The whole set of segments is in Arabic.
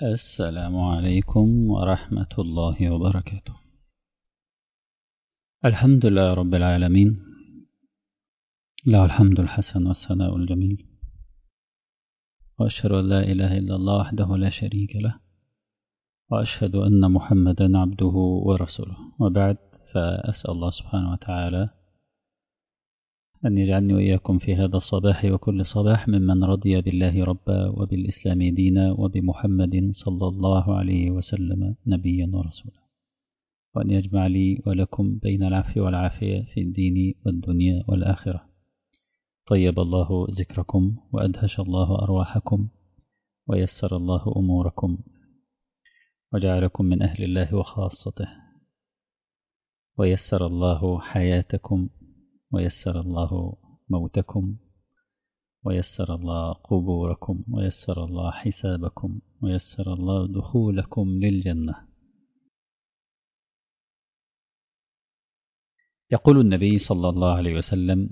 السلام عليكم ورحمة الله وبركاته. الحمد لله رب العالمين، له الحمد الحسن والثناء الجميل، وأشهد أن لا إله إلا الله وحده لا شريك له، وأشهد أن محمدا عبده ورسوله، وبعد، فأسأل الله سبحانه وتعالى أن يجعلني وإياكم في هذا الصباح وكل صباح ممن رضي بالله ربا وبالإسلام دينا وبمحمد صلى الله عليه وسلم نبيا ورسولا، وأن يجمع لي ولكم بين العفو والعافية في الدين والدنيا والآخرة. طيب الله ذكركم وأدهش الله أرواحكم ويسر الله أموركم وجعلكم من أهل الله وخاصته، ويسر الله حياتكم ويسر الله موتكم ويسر الله قبوركم ويسر الله حسابكم ويسر الله دخولكم للجنة. يقول النبي صلى الله عليه وسلم: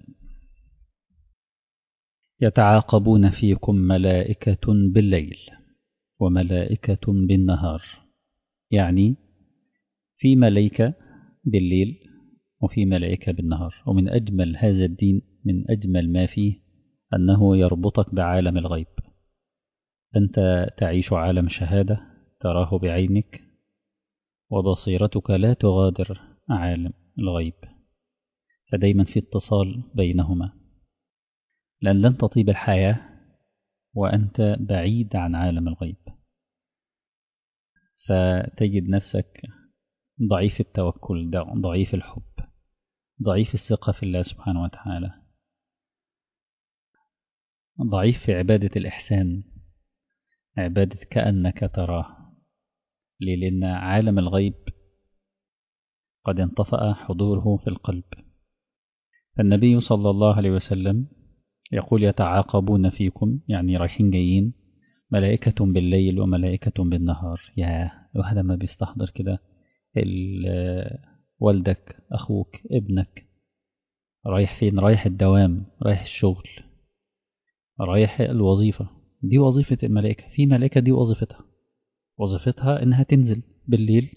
يتعاقبون فيكم ملائكة بالليل وملائكة بالنهار، يعني في ملائكة بالليل وفي ملائكة بالنهار. ومن أجمل هذا الدين، من أجمل ما فيه، أنه يربطك بعالم الغيب. أنت تعيش عالم شهادة تراه بعينك، وبصيرتك لا تغادر عالم الغيب، فدايما في اتصال بينهما، لأن لن تطيب الحياة وأنت بعيد عن عالم الغيب، فتجد نفسك ضعيف التوكل، ضعيف الحب، ضعيف الثقة في الله سبحانه وتعالى، ضعيف في عبادة الإحسان، عبادة كأنك تراه. لأن عالم الغيب قد انطفأ حضوره في القلب. فالنبي صلى الله عليه وسلم يقول: يتعاقبون فيكم، يعني رايحين جايين، ملائكة بالليل وملائكة بالنهار. يا الواحد ما بيستحضر كده والدك، أخوك، ابنك رايح فين؟ رايح الدوام، رايح الشغل، رايح الوظيفة. دي وظيفة الملائكة. في ملائكة دي وظيفتها إنها تنزل بالليل،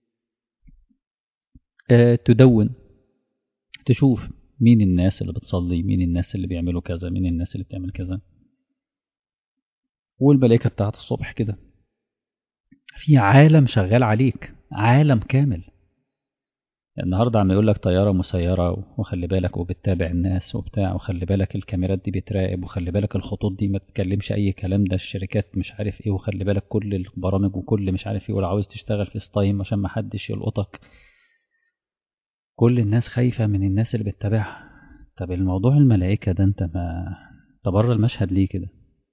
تدون، تشوف مين الناس اللي بتصلي، مين الناس اللي بيعملوا كذا، مين الناس اللي بتعمل كذا. والملائكة بتاعت الصبح كده في عالم شغال عليك، عالم كامل. النهاردة عم يقول لك طيارة مسيرة، وخلي بالك، وبتتابع الناس وبتاع، وخلي بالك الكاميرات دي بتراقب، وخلي بالك الخطوط دي ما تتكلمش أي كلام، ده الشركات مش عارف إيه، وخلي بالك كل البرامج وكل مش عارف إيه، ولو عاوز تشتغل في ستايم عشان ما حدش يلقطك. كل الناس خايفة من الناس اللي بتتابعها. طب الموضوع الملائكة ده أنت ما تبرر المشهد ليه كده؟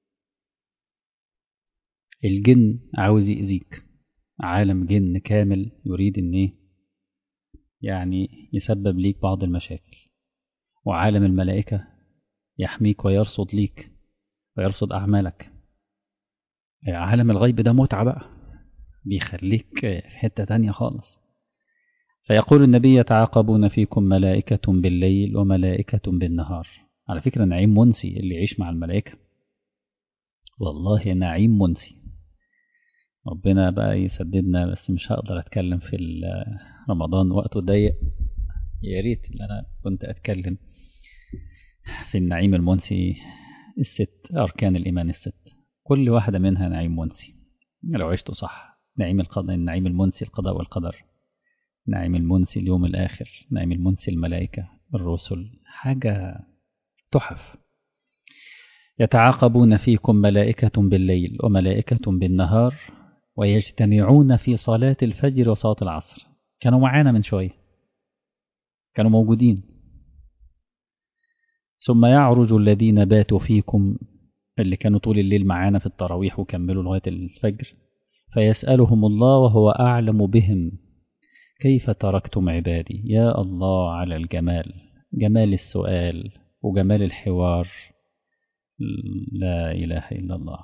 الجن عاوز يأذيك، عالم جن كامل يريد إن إيه؟ يعني يسبب ليك بعض المشاكل. وعالم الملائكة يحميك ويرصد ليك ويرصد أعمالك. عالم الغيب ده متعة بقى، بيخليك في حتة تانية خالص. فيقول النبي: يتعاقبون فيكم ملائكة بالليل وملائكة بالنهار. على فكرة نعيم منسي اللي يعيش مع الملائكة، والله نعيم منسي. ربنا بقى يسددنا، بس مش هقدر أتكلم في رمضان، وقته ضيق. يا ريت إن أنا كنت أتكلم في النعيم المنسي. أركان الإيمان الست، كل واحدة منها نعيم منسي لو عشته صح. نعيم القضاء، النعيم المنسي القضاء والقدر، نعيم المنسي اليوم الآخر، نعيم المنسي الملائكة، الرسل، حاجة تحف. يتعاقبون فيكم ملائكة بالليل وملائكة بالنهار، ويجتمعون في صلاة الفجر وصلاة العصر. كانوا معانا من شوية، كانوا موجودين. ثم يعرج الذين باتوا فيكم، اللي كانوا طول الليل معانا في التراويح وكملوا لغاية الفجر، فيسألهم الله وهو أعلم بهم: كيف تركتم عبادي؟ يا الله على الجمال، جمال السؤال وجمال الحوار. لا إله إلا الله.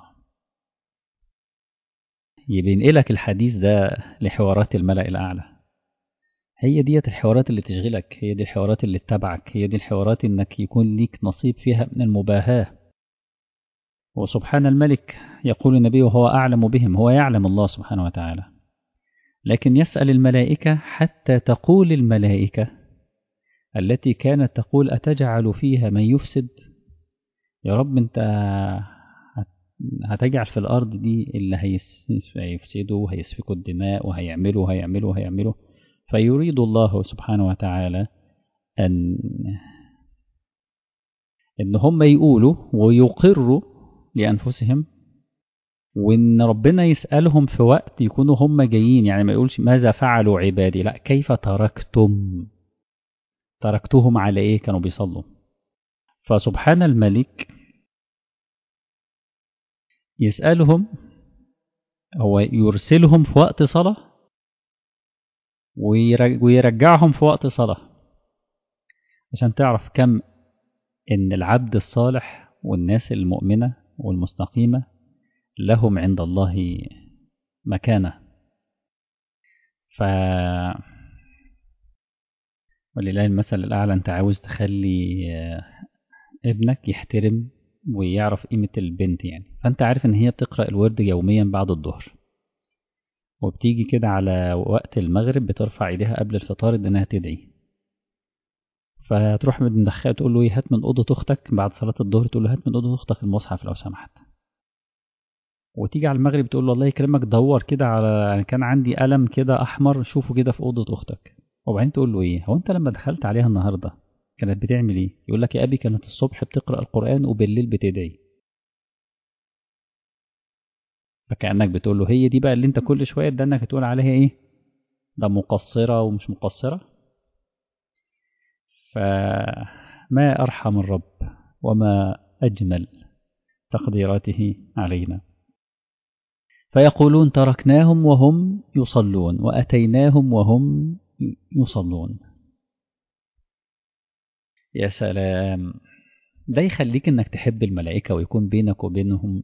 يبينقلك الحديث ده لحوارات الملأ الأعلى. هي ديت الحوارات اللي تشغلك، هي دي الحوارات اللي تتبعك، هي دي الحوارات إنك يكون ليك نصيب فيها من المباهاة. وسبحان الملك يقول النبي وهو أعلم بهم، هو يعلم الله سبحانه وتعالى، لكن يسأل الملائكة حتى تقول الملائكة التي كانت تقول أتجعل فيها من يفسد، يا رب أنت هتجعل في الأرض دي اللي هيفسدوا وهيسفكوا الدماء وهيعملوا. فيريد الله سبحانه وتعالى إن هم يقولوا ويقروا لأنفسهم، وإن ربنا يسألهم في وقت يكونوا هم جايين، يعني ما يقولش ماذا فعلوا عبادي، لا كيف تركتهم على إيه كانوا بيصلوا. فسبحان الملك يسألهم، هو يرسلهم في وقت صلاة ويرجعهم في وقت صلاة، عشان تعرف كم إن العبد الصالح والناس المؤمنة والمستقيمة لهم عند الله مكانة. ف ولله المثل الأعلى، أنت عاوز تخلي ابنك يحترم ويعرف قيمة البنت، يعني فأنت عارف إن هي بتقرأ الورد يوميا بعد الظهر، وبتيجي كده على وقت المغرب بترفع ايديها قبل الفطار إنها تدعي، فتروح مدخلها تقول له هات من أوضة أختك بعد صلاة الظهر، تقول له هات من أوضة أختك المصحف لو سمحت. وتيجي على المغرب تقول له الله يكرمك دور كده على كان عندي قلم كده أحمر شوفه كده في أوضة أختك. وبعدين تقول له هو أنت لما دخلت عليها النهاردة كانت بتعمل إيه؟ يقول لك يا أبي كانت الصبح بتقرأ القرآن وبالليل بتدعي. فكأنك بتقول له هي دي بقى اللي أنت كل شوية ده إنك تقول عليها ده مقصرة ومش مقصرة. فما أرحم الرب وما أجمل تقديراته علينا. فيقولون تركناهم وهم يصلون وأتيناهم وهم يصلون. يا سلام، ده يخليك انك تحب الملائكة ويكون بينك وبينهم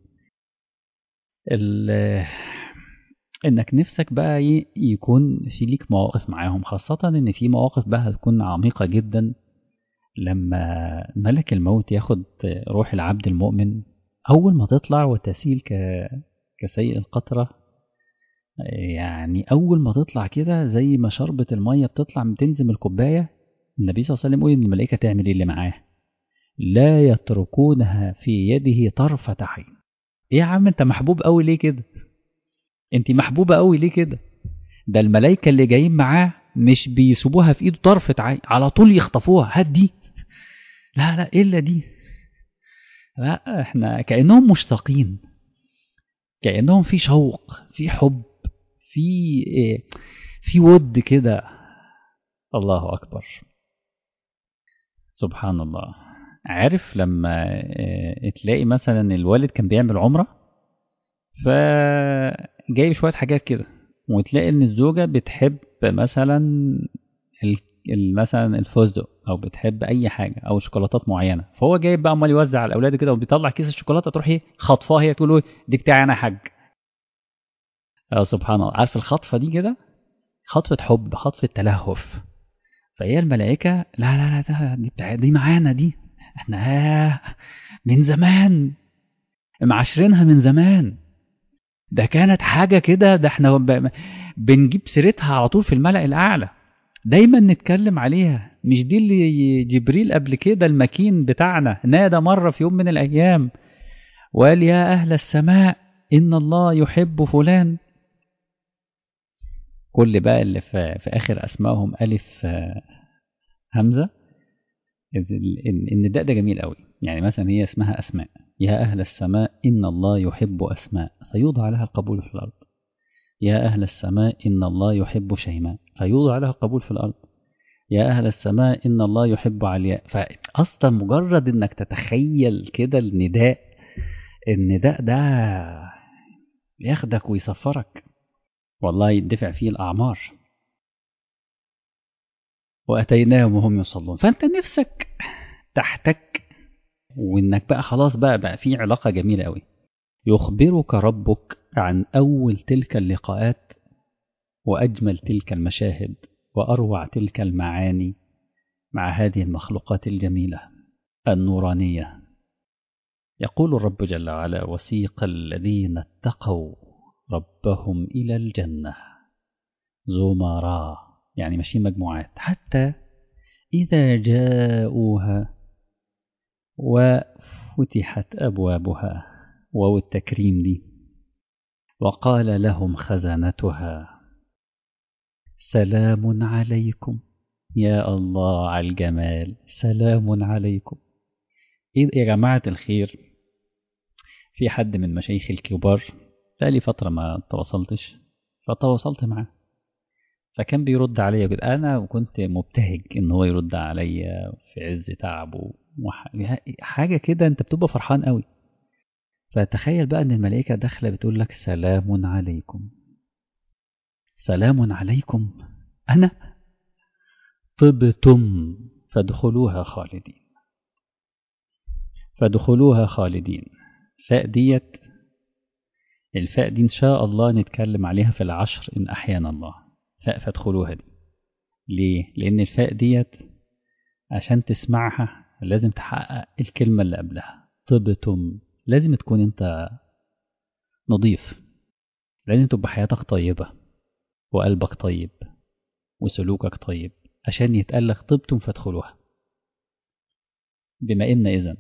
انك نفسك بقى يكون في ليك مواقف معاهم، خاصة ان في مواقف بقى هتكون عميقة جدا لما ملك الموت ياخد روح العبد المؤمن اول ما تطلع وتسيل كسيل القطرة. يعني اول ما تطلع كده زي ما شربة المية بتطلع بتنزم الكوباية، النبي صلى الله عليه وسلم يقول ان الملائكة تعمل اللي معاه لا يتركونها في يده طرفة عين. ايه يا عم انت محبوب قوي ليه كده؟ انت محبوبة قوي ليه كده؟ ده الملائكة اللي جايين معاه مش بيسيبوها في ايده طرفة عين، على طول يخطفوها، هات دي، لا لا الا دي. لا احنا كأنهم مشتاقين، كأنهم في شوق، في حب، في في ود كده. الله أكبر، سبحان الله. عارف لما تلاقي مثلا الوالد كان بيعمل عمرة فجايب شوية حاجات كده، وتلاقي ان الزوجة بتحب مثلا مثلا الفستق او بتحب اي حاجة او شوكولاتات معينة، فهو جايب بقى امال يوزع على الاولاد كده وبيطلع كيس الشوكولاتة تروح خطفاه هي تقول له دي بتاعي انا يا حاج. سبحان الله، عارف الخطفة دي كده خطفة حب، خطفة تلهف. فهي الملائكة لا لا لا دي معانا دي، احنا من زمان معاشرينها من زمان، ده كانت حاجة كده، ده احنا بنجيب سيرتها على طول في الملأ الأعلى، دايما نتكلم عليها. مش دي اللي جبريل قبل كده المكين بتاعنا نادى مرة في يوم من الأيام وقال يا أهل السماء إن الله يحب فلان؟ كل بقى اللي في آخر أسمائهم ألف همزة، إن ده جميل قوي. يعني مثلا هي اسمها أسماء، يا أهل السماء إن الله يحب أسماء فيوضع لها القبول في الأرض، يا أهل السماء إن الله يحب شيماء فيوضع لها القبول في الأرض، يا أهل السماء إن الله يحب علياء. فأصلا مجرد إنك تتخيل كده النداء ده ياخدك ويسفرك، والله يدفع فيه الأعمار. وأتيناهم وهم يصلون. فأنت نفسك تحتك وإنك بقى خلاص بقى في علاقة جميلة قوي. يخبرك ربك عن أول تلك اللقاءات وأجمل تلك المشاهد وأروع تلك المعاني مع هذه المخلوقات الجميلة النورانية. يقول الرب جل وعلا: وسيق الذين اتقوا ربهم إلى الجنة زمرا، يعني ماشيين مجموعات، حتى إذا جاءوها وفتحت أبوابها، واو التكريم دي، وقال لهم خزنتها سلام عليكم. يا الله على الجمال، سلام عليكم. إيه يا جماعة الخير، في حد من مشايخ الكبار بقالي فترة ما تواصلتش، فتواصلت معاه، فكان بيرد عليا كده، أنا كنت مبتهج إن هو يرد عليا في عز تعبه حاجة كده، أنت بتبقى فرحان قوي. فتخيل بقى إن الملائكة داخلة بتقول لك سلام عليكم، سلام عليكم. أنا طبتم فادخلوها خالدين، فادخلوها خالدين. فاء ديت، الفاء دي إن شاء الله نتكلم عليها في العشر إن أحيانا الله. فاء فادخلوها دي ليه؟ لأن الفاء ديت عشان تسمعها لازم تحقق الكلمة اللي قبلها. طبتم، لازم تكون أنت نظيف، لازم تبقى حياتك طيبة وقلبك طيب وسلوكك طيب عشان يتقالك طبتم فادخلوها. بما إن إذن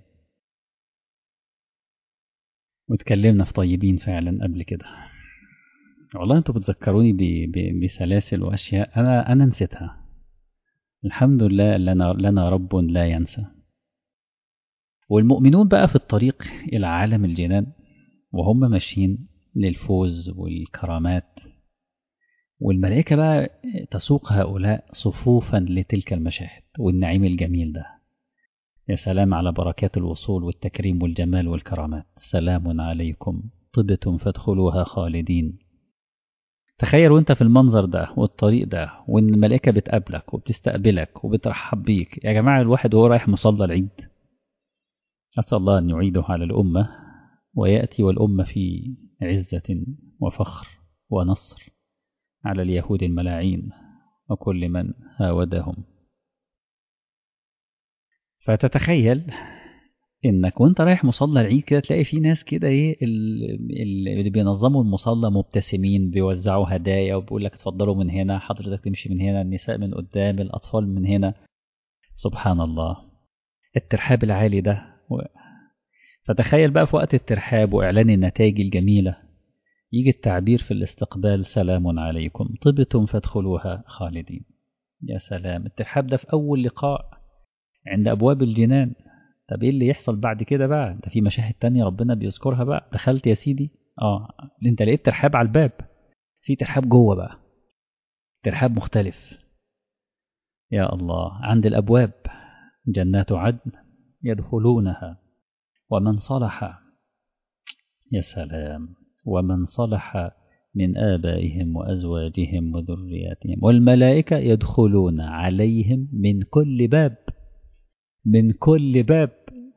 واتكلمنا في طيبين فعلا قبل كده، والله انتوا بتذكروني بسلاسل واشياء انا نسيتها. الحمد لله لنا رب لا ينسى. والمؤمنون بقى في الطريق الى عالم الجنان وهم ماشيين للفوز والكرامات، والملائكة بقى تسوق هؤلاء صفوفا لتلك المشاهد والنعيم الجميل ده. يا سلام على بركات الوصول والتكريم والجمال والكرامات. سلام عليكم طبتم فادخلوها خالدين. تخيل وانت في المنظر ده والطريق ده، وان الملائكة بتقابلك وبتستقبلك وبترحب بيك. يا جماعة الواحد وهو رايح مصلى العيد، أسأل الله أن يعيده على الأمة ويأتي والأمة في عزة وفخر ونصر على اليهود الملاعين وكل من هاودهم. فتتخيل انك وانت رايح مصلى العيد كده تلاقي في ناس كده ايه اللي بينظموا المصلى مبتسمين، بيوزعوا هدايا وبيقول لك اتفضلوا من هنا، حضرتك تمشي من هنا، النساء من قدام، الاطفال من هنا. سبحان الله الترحاب العالي ده. فتخيل بقى في وقت الترحاب واعلان النتائج الجميلة يجي التعبير في الاستقبال سلام عليكم طبتم فادخلوها خالدين. يا سلام، الترحاب ده في اول لقاء عند ابواب الجنان. طب ايه اللي يحصل بعد كده بقى؟ ده في مشاهد تانية ربنا بيذكرها بقى. دخلت يا سيدي، انت لقيت ترحاب على الباب، في ترحاب جوه بقى، ترحاب مختلف. يا الله، عند الابواب جنات عدن يدخلونها ومن صلح، يا سلام، ومن صلح من آبائهم وأزواجهم وذرياتهم والملائكة يدخلون عليهم من كل باب، من كل باب.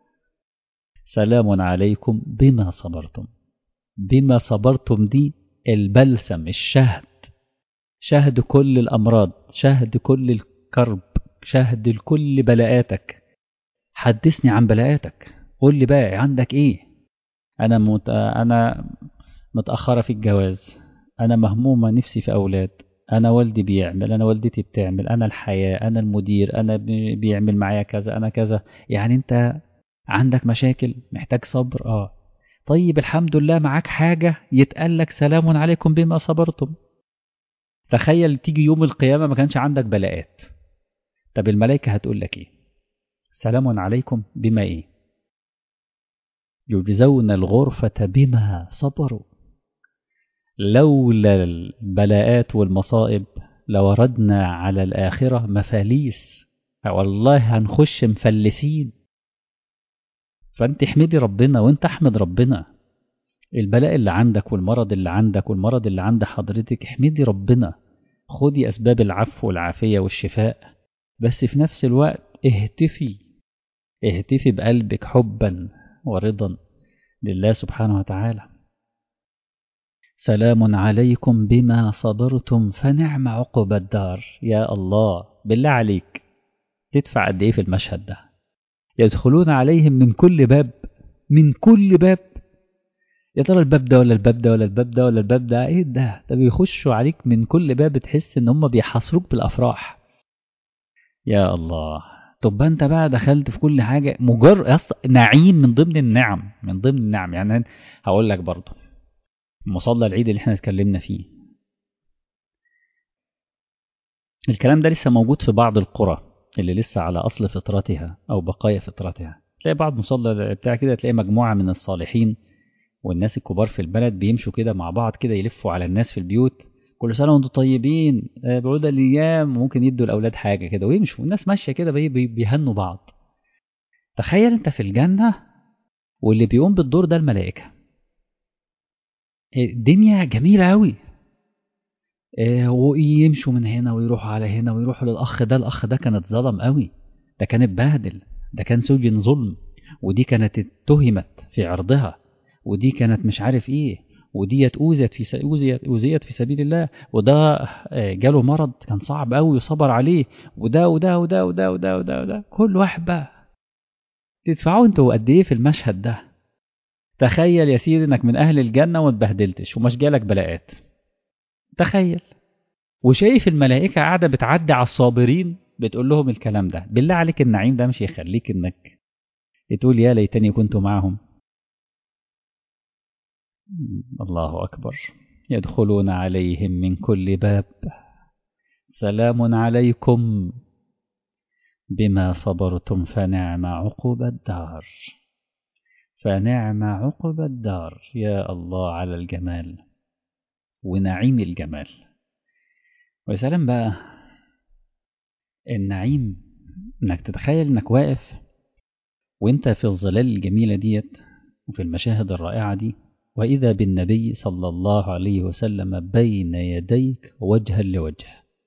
سلام عليكم بما صبرتم. بما صبرتم دي البلسم، الشهد، شهد كل الأمراض، شهد كل الكرب، شهد لكل بلاءاتك. حدثني عن بلاءاتك، قول لي بقى عندك ايه. أنا متأخرة في الجواز، أنا مهمومة نفسي في أولاد، أنا والدي بيعمل، أنا والدتي بتعمل، أنا الحياة، أنا المدير، أنا بيعمل معايا كذا، أنا كذا. يعني أنت عندك مشاكل محتاج صبر. طيب الحمد لله معاك حاجة يتقال لك سلام عليكم بما صبرتم. تخيل تيجي يوم القيامة ما كانش عندك بلاءات، طب الملائكة هتقول لك ايه؟ سلام عليكم بما ايه؟ يجزون الغرفة بما صبروا. لولا البلاءات والمصائب لوردنا على الآخرة مفاليس، والله هنخش مفلسين. فانت احمدي ربنا وانت احمد ربنا. البلاء اللي عندك والمرض اللي عندك والمرض اللي عند حضرتك، احمدي ربنا، خدي أسباب العفو والعافية والشفاء، بس في نفس الوقت اهتفي بقلبك حبا ورضا لله سبحانه وتعالى. سلام عليكم بما صبرتم فنعم عقب الدار. يا الله، بالله عليك تدفع قد ايه في المشهد ده؟ يدخلون عليهم من كل باب، من كل باب. يا ترى الباب ده ولا الباب ده ولا الباب ده ولا الباب ده، ايه ده بيخشوا عليك من كل باب، تحس ان هم بيحاصروك بالافراح. يا الله. طب انت بقى دخلت في كل حاجه، مجرد نعيم من ضمن النعم، من ضمن النعم. يعني هقول لك برضه مصلى العيد اللي احنا اتكلمنا فيه، الكلام ده لسه موجود في بعض القرى اللي لسه على اصل فطرتها او بقايا فطرتها. تلاقي بعض مصلى بتاع كده، تلاقي مجموعه من الصالحين والناس الكبار في البلد بيمشوا كده مع بعض كده، يلفوا على الناس في البيوت، كل سنة وانتم طيبين، بعود الأيام، ممكن يدوا الأولاد حاجة كده ويمشوا، والناس ماشية كده بيهنوا بعض. تخيل انت في الجنة واللي بيقوم بالدور ده الملائكة. الدنيا جميلة أوي. ويمشوا من هنا ويروحوا على هنا ويروحوا للأخ ده، الأخ ده كان اتظلم أوي، ده كان اتبهدل، ده كان سجن ظلم، ودي كانت اتهمت في عرضها، ودي كانت مش عارف ايه، وديت أوذيت في سبيل الله، وده جاله مرض كان صعب قوي وصبر عليه، وده كل واحد بقى تدفعوا انتوا قد ايه في المشهد ده. تخيل يا سيدي انك من اهل الجنة وما اتبهدلتش ومش جالك بلاءات. تخيل. وشايف الملائكة قاعدة بتعدي على الصابرين بتقول لهم الكلام ده. بالله عليك النعيم ده مش يخليك انك تقول يا ليتني كنت معهم؟ الله أكبر. يدخلون عليهم من كل باب سلام عليكم بما صبرتم فنعم عقب الدار. فنعم عقب الدار. يا الله على الجمال ونعيم الجمال. وسلام بقى النعيم، انك تتخيل انك واقف وانت في الظلال الجميلة ديت وفي المشاهد الرائعة دي، وإذا بالنبي صلى الله عليه وسلم بين يديك وجها لوجه،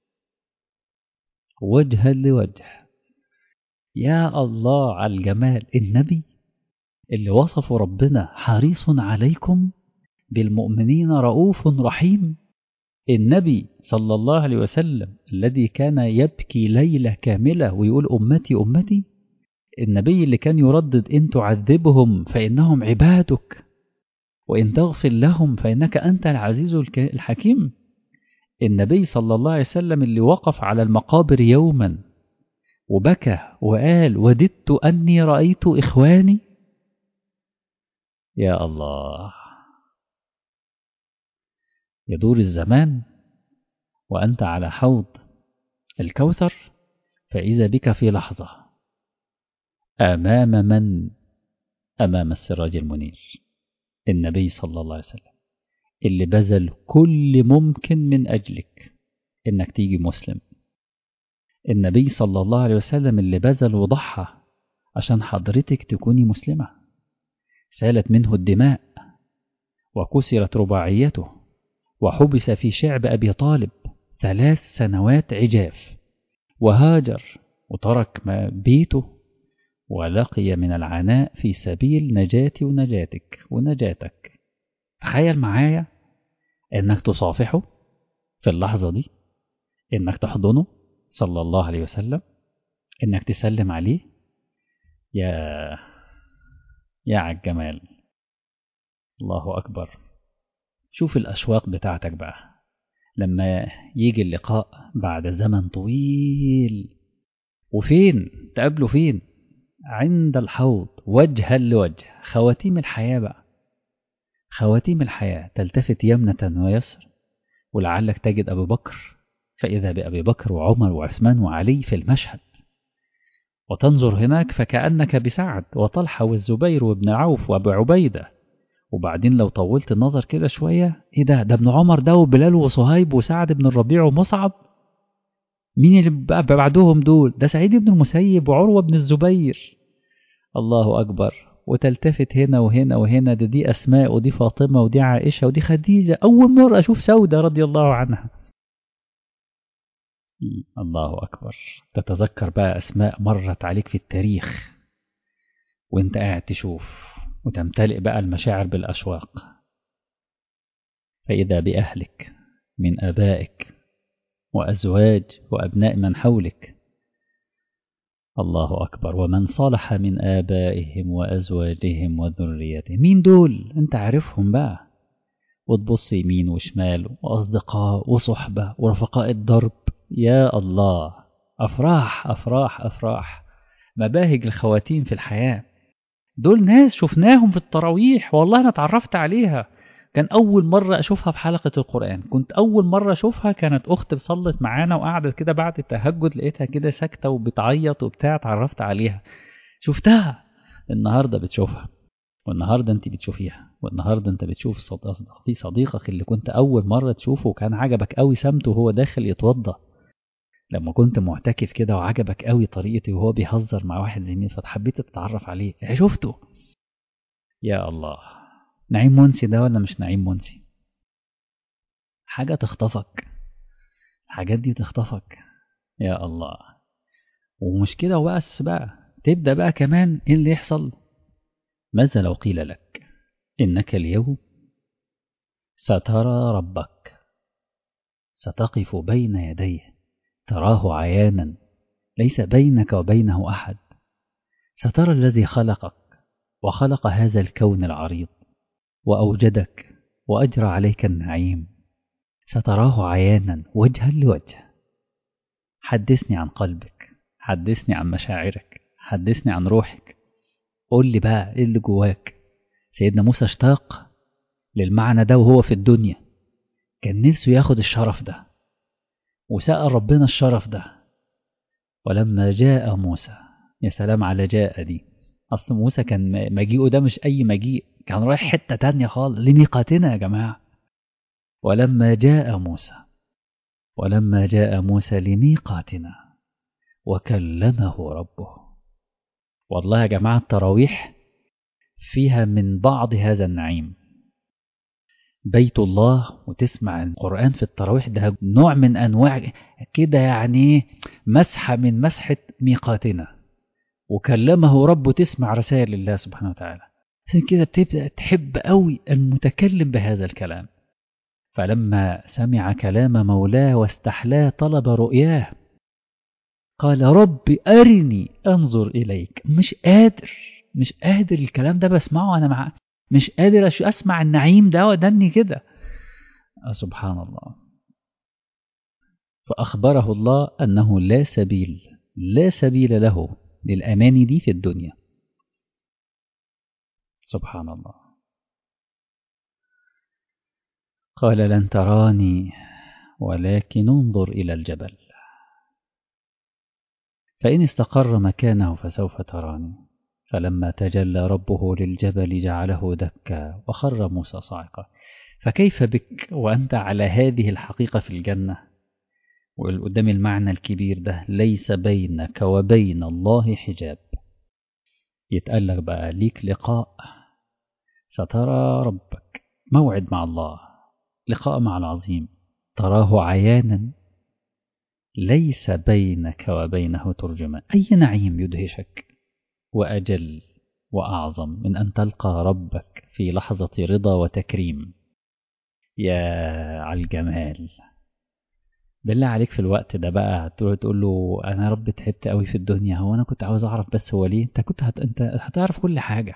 وجها لوجه. يا الله على الجمال. النبي اللي وصفه ربنا حريص عليكم بالمؤمنين رؤوف رحيم. النبي صلى الله عليه وسلم الذي كان يبكي ليلة كاملة ويقول أمتي أمتي. النبي اللي كان يردد إن تعذبهم فإنهم عبادك وإن تغفر لهم فإنك أنت العزيز الحكيم. النبي صلى الله عليه وسلم اللي وقف على المقابر يوما وبكى وقال وددت أني رأيت إخواني. يا الله. يدور الزمان وأنت على حوض الكوثر، فإذا بك في لحظة أمام من؟ أمام السراج المنير، النبي صلى الله عليه وسلم اللي بذل كل ممكن من أجلك إنك تيجي مسلم. النبي صلى الله عليه وسلم اللي بذل وضحى عشان حضرتك تكوني مسلمة. سالت منه الدماء وكسرت رباعيته وحبس في شعب أبي طالب 3 سنوات عجاف، وهاجر وترك بيته ولقي من العناء في سبيل نجاتي ونجاتك ونجاتك. تخيل معايا انك تصافحه في اللحظة دي، انك تحضنه صلى الله عليه وسلم، انك تسلم عليه. يا عالجمال. الله أكبر. شوف الأشواق بتاعتك بقى لما يجي اللقاء بعد زمن طويل، وفين تقابله؟ فين؟ عند الحوض وجها لوجه. خواتيم الحياة بقى، خواتيم الحياة. تلتفت يمنة ويسر ولعلك تجد أبي بكر، فإذا بأبي بكر وعمر وعثمان وعلي في المشهد، وتنظر هناك فكأنك بسعد وطلحة والزبير وابن عوف وأبو عبيدة. وبعدين لو طولت النظر كده شوية، ايه ده ابن عمر ده وبلال وصهيب وسعد بن الربيع ومصعب. مين اللي بقى بعدهم دول؟ ده سعيد بن المسيب وعروة بن الزبير. الله أكبر. وتلتفت هنا وهنا وهنا، دي أسماء ودي فاطمة ودي عائشة ودي خديجة. أول مرة أشوف سودة رضي الله عنها. الله أكبر. تتذكر بقى أسماء مرت عليك في التاريخ وانت قاعد تشوف، وتمتلئ بقى المشاعر بالأشواق. فإذا بأهلك من آبائك وأزواج وأبناء من حولك الله أكبر. ومن صلح من آبائهم وأزواجهم وذريتهم. مين دول؟ أنت عارفهم بقى، وتبص يمين وشمال، وأصدقاء وصحبة ورفقاء الدرب. يا الله، أفراح أفراح أفراح، مباهج الخواتيم في الحياة. دول ناس شفناهم في التراويح، والله أنا اتعرفت عليها. كان أول مرة أشوفها في حلقة القرآن، كنت أول مرة أشوفها كانت أخت بصلت معانا وقعدت كده بعد التهجد، لقيتها كده ساكتة وبتعيط وبتاع، اتعرفت عليها، شفتها. النهاردة بتشوفها، والنهاردة أنت بتشوفيها، والنهاردة أنت بتشوف صديقك اللي كنت أول مرة تشوفه وكان عجبك قوي سمته وهو داخل يتوضى، لما كنت معتكف كده وعجبك قوي طريقتي وهو بيهزر مع واحد زميل فحبيت تتعرف عليه، شفته. يا الله، نعيم منسي ده ولا مش نعيم منسي؟ حاجة تخطفك، الحاجات دي تخطفك. يا الله. ومش كده وبس بقى، تبدأ بقى كمان ايه اللي يحصل؟ ماذا لو قيل لك إنك اليوم سترى ربك، ستقف بين يديه تراه عيانا، ليس بينك وبينه أحد، سترى الذي خلقك وخلق هذا الكون العريض وأوجدك وأجرى عليك النعيم، ستراه عيانا وجها لوجه. حدثني عن قلبك، حدثني عن مشاعرك، حدثني عن روحك، قول لي بقى ايه اللي جواك. سيدنا موسى اشتاق للمعنى ده وهو في الدنيا، كان نفسه ياخد الشرف ده وسأل ربنا الشرف ده. ولما جاء موسى، يا سلام على جاء دي، أصل موسى كان مجيئه ده مش أي مجيء، كان رايح حتة تانية خالص لميقاتنا يا جماعة. ولما جاء موسى، ولما جاء موسى لميقاتنا وكلمه ربه. والله يا جماعة التراويح فيها من بعض هذا النعيم. بيت الله وتسمع القرآن في التراويح ده نوع من أنواع كده، يعني مسحة من مسحة ميقاتنا. وكلمه ربه، تسمع رسائل الله سبحانه وتعالى، عشان كده بتبدأ تحب قوي المتكلم بهذا الكلام. فلما سمع كلام مولاه واستحلاه طلب رؤياه، قال رب أرني أنظر إليك. مش قادر الكلام ده بسمعه أنا، مش قادر أسمع النعيم ده ودني كده. سبحان الله. فأخبره الله أنه لا سبيل له للأمان دي في الدنيا. سبحان الله. قال لن تراني ولكن انظر إلى الجبل فإن استقر مكانه فسوف تراني. فلما تجلى ربه للجبل جعله دكا وخر موسى صاعقا. فكيف بك وأنت على هذه الحقيقة في الجنة، وقدام المعنى الكبير ده، ليس بينك وبين الله حجاب. يتقال لك بقى ليك لقاء، سترى ربك، موعد مع الله، لقاء مع العظيم، تراه عيانا ليس بينك وبينه ترجمان. أي نعيم يدهشك وأجل وأعظم من أن تلقى ربك في لحظة رضا وتكريم. يا على الجمال. بالله عليك في الوقت ده بقى تقول له أنا رب تعبت قوي في الدنيا، هو أنا كنت عاوز أعرف بس هو ليه. أنت هتعرف كل حاجة،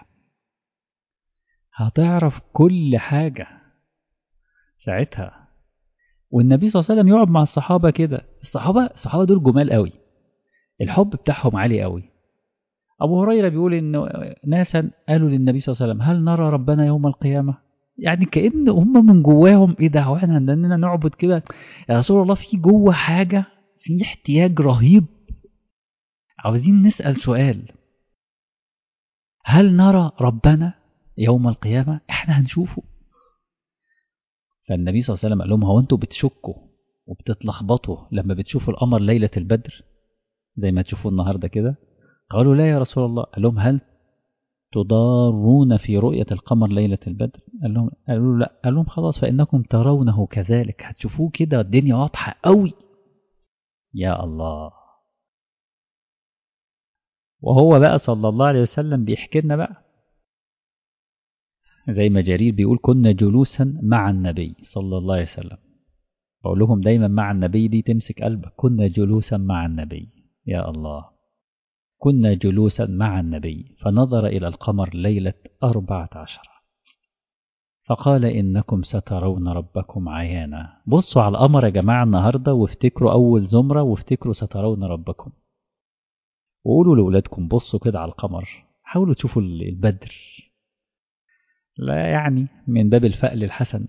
هتعرف كل حاجة ساعتها. والنبي صلى الله عليه وسلم يقعد مع الصحابة كده، الصحابة دول جمال قوي، الحب بتاعهم عالي قوي. أبو هريرة بيقول إن ناسا قالوا للنبي صلى الله عليه وسلم هل نرى ربنا يوم القيامة؟ يعني كأن هم من جواهم إيه ده، واحنا عندنا نعبد كده يا رسول الله؟ في جوه حاجة، في احتياج رهيب، عاوزين نسأل سؤال، هل نرى ربنا يوم القيامة؟ احنا هنشوفه. فالنبي صلى الله عليه وسلم قال لهم هو انتوا بتشكوا وبتتلخبطوا لما بتشوفوا القمر ليلة البدر زي ما تشوفوا النهاردة كده؟ قالوا لا يا رسول الله. قال لهم هل تضارون في رؤية القمر ليلة البدر؟ قالوا لا. قال لهم خلاص فإنكم ترونه كذلك، هتشوفوه كده الدنيا واضحة قوي. يا الله. وهو بقى صلى الله عليه وسلم بيحكي لنا بقى زي ما جرير بيقول كنا جلوسا مع النبي صلى الله عليه وسلم. بقول لهم دايما مع النبي دي تمسك قلبك، كنا جلوسا مع النبي. يا الله. كنا جلوسا مع النبي فنظر إلى القمر ليلة 14 فقال إنكم سترون ربكم عيانا. بصوا على القمر يا جماعة النهاردة وافتكروا أول زمرة وافتكروا سترون ربكم، وقولوا لأولادكم بصوا كده على القمر، حاولوا تشوفوا البدر، لا يعني من باب الفأل الحسن.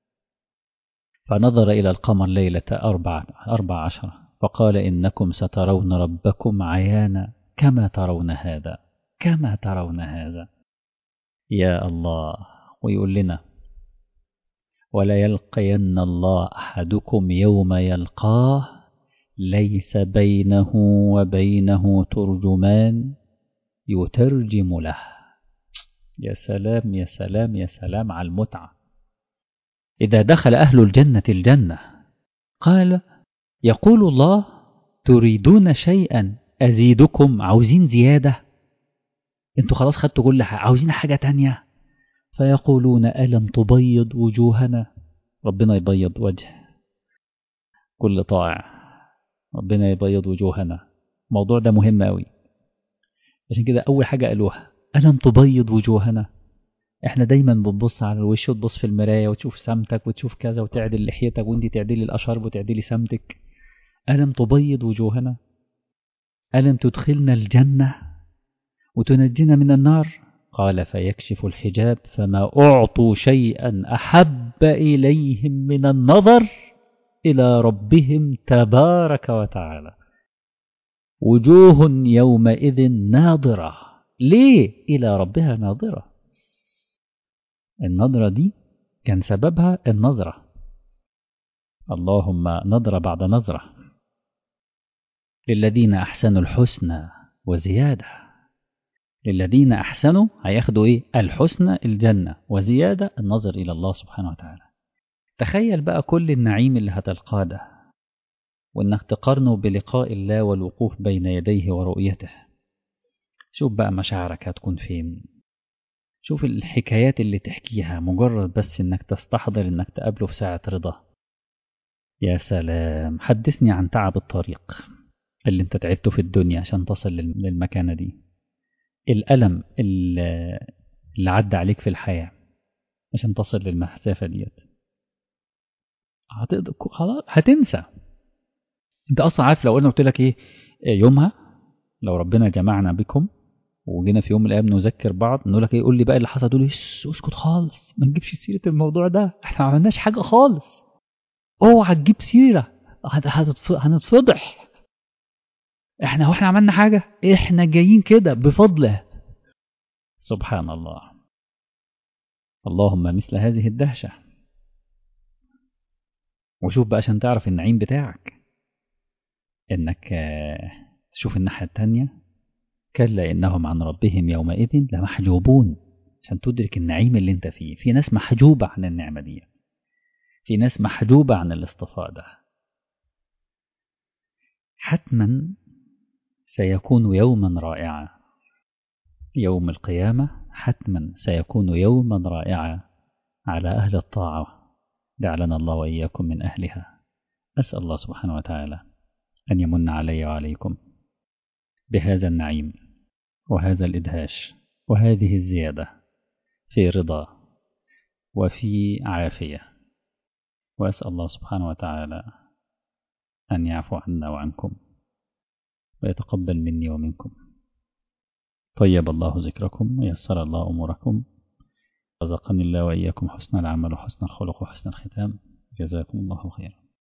فنظر إلى القمر ليلة 14 فقال إنكم سترون ربكم عيانا كما ترون هذا، كما ترون هذا. يا الله. ويقول لنا ولا يلقين الله أحدكم يوم يلقاه ليس بينه وبينه ترجمان يترجم له. يا سلام يا سلام يا سلام على المتعة. إذا دخل أهل الجنة الجنة قال يقول الله تريدون شيئا أزيدكم، عاوزين زيادة، انتوا خلاص خدتوا كل حاجة، عاوزين حاجة تانية. فيقولون ألم تبيض وجوهنا، ربنا يبيض وجه كل طائع، ربنا يبيض وجوهنا. الموضوع ده مهم قوي، عشان كده أول حاجة قالوها ألم تبيض وجوهنا. احنا دايما بنبص على الوش وتبص في المراية وتشوف سمتك وتشوف كذا وتعدل لحيتك وانت تعدلي الأشرب وتعدلي سمتك. ألم تبيض وجوهنا، ألم تدخلنا الجنة وتنجينا من النار. قال فيكشف الحجاب فما أعطوا شيئا أحب إليهم من النظر إلى ربهم تبارك وتعالى. وجوه يومئذ ناظرة. ليه إلى ربها ناظرة؟ النظرة دي كان سببها النظرة، اللهم نظرة بعد نظرة. للذين أحسنوا الحسنى وزيادة. للذين أحسنوا هياخدوا إيه؟ الحسنى الجنة، وزيادة النظر إلى الله سبحانه وتعالى. تخيل بقى كل النعيم اللي هتلقاه ده، وإنك تقارنه بلقاء الله والوقوف بين يديه ورؤيته. شوف بقى مشاعرك هتكون فين، شوف الحكايات اللي تحكيها مجرد بس إنك تستحضر إنك تقابله في ساعة رضا. يا سلام. حدثني عن تعب الطريق اللي انت تعبته في الدنيا عشان تصل للمكانة دي، الألم اللي عدى عليك في الحياة عشان تصل للمسافة ديت. خلاص هتنسى. انت اصلا عارف لو قلنا قلت لك ايه يومها، لو ربنا جمعنا بكم وجينا في يوم من الايام نذكر بعض نقول لك ايه، قول لي بقى اللي حصل، تقول لي اسكت خالص ما نجيبش سيرة الموضوع ده، احنا ما عملناش حاجة خالص، اوعى تجيب سيرة هنتفضح. احنا عملنا حاجة؟ احنا جايين كده بفضله. سبحان الله. اللهم مثل هذه الدهشة. وشوف بقى عشان تعرف النعيم بتاعك انك تشوف الناحية التانية، كلا إنهم عن ربهم يومئذ لمحجوبون. عشان تدرك النعيم اللي انت فيه، في ناس محجوبة عن النعمة دي، في ناس محجوبة عن الاصطفاء ده. حتما سيكون يوما رائعا، يوم القيامة حتما سيكون يوما رائعا على أهل الطاعة، جعلنا الله وإياكم من أهلها. أسأل الله سبحانه وتعالى أن يمن علي وعليكم بهذا النعيم وهذا الإدهاش وهذه الزيادة في رضا وفي عافية. وأسأل الله سبحانه وتعالى أن يعفو عنا وعنكم ويتقبل مني ومنكم. طيب الله ذكركم ويسر الله أموركم، رزقني الله وإياكم حسن العمل وحسن الخلق وحسن الختام. جزاكم الله خيرا.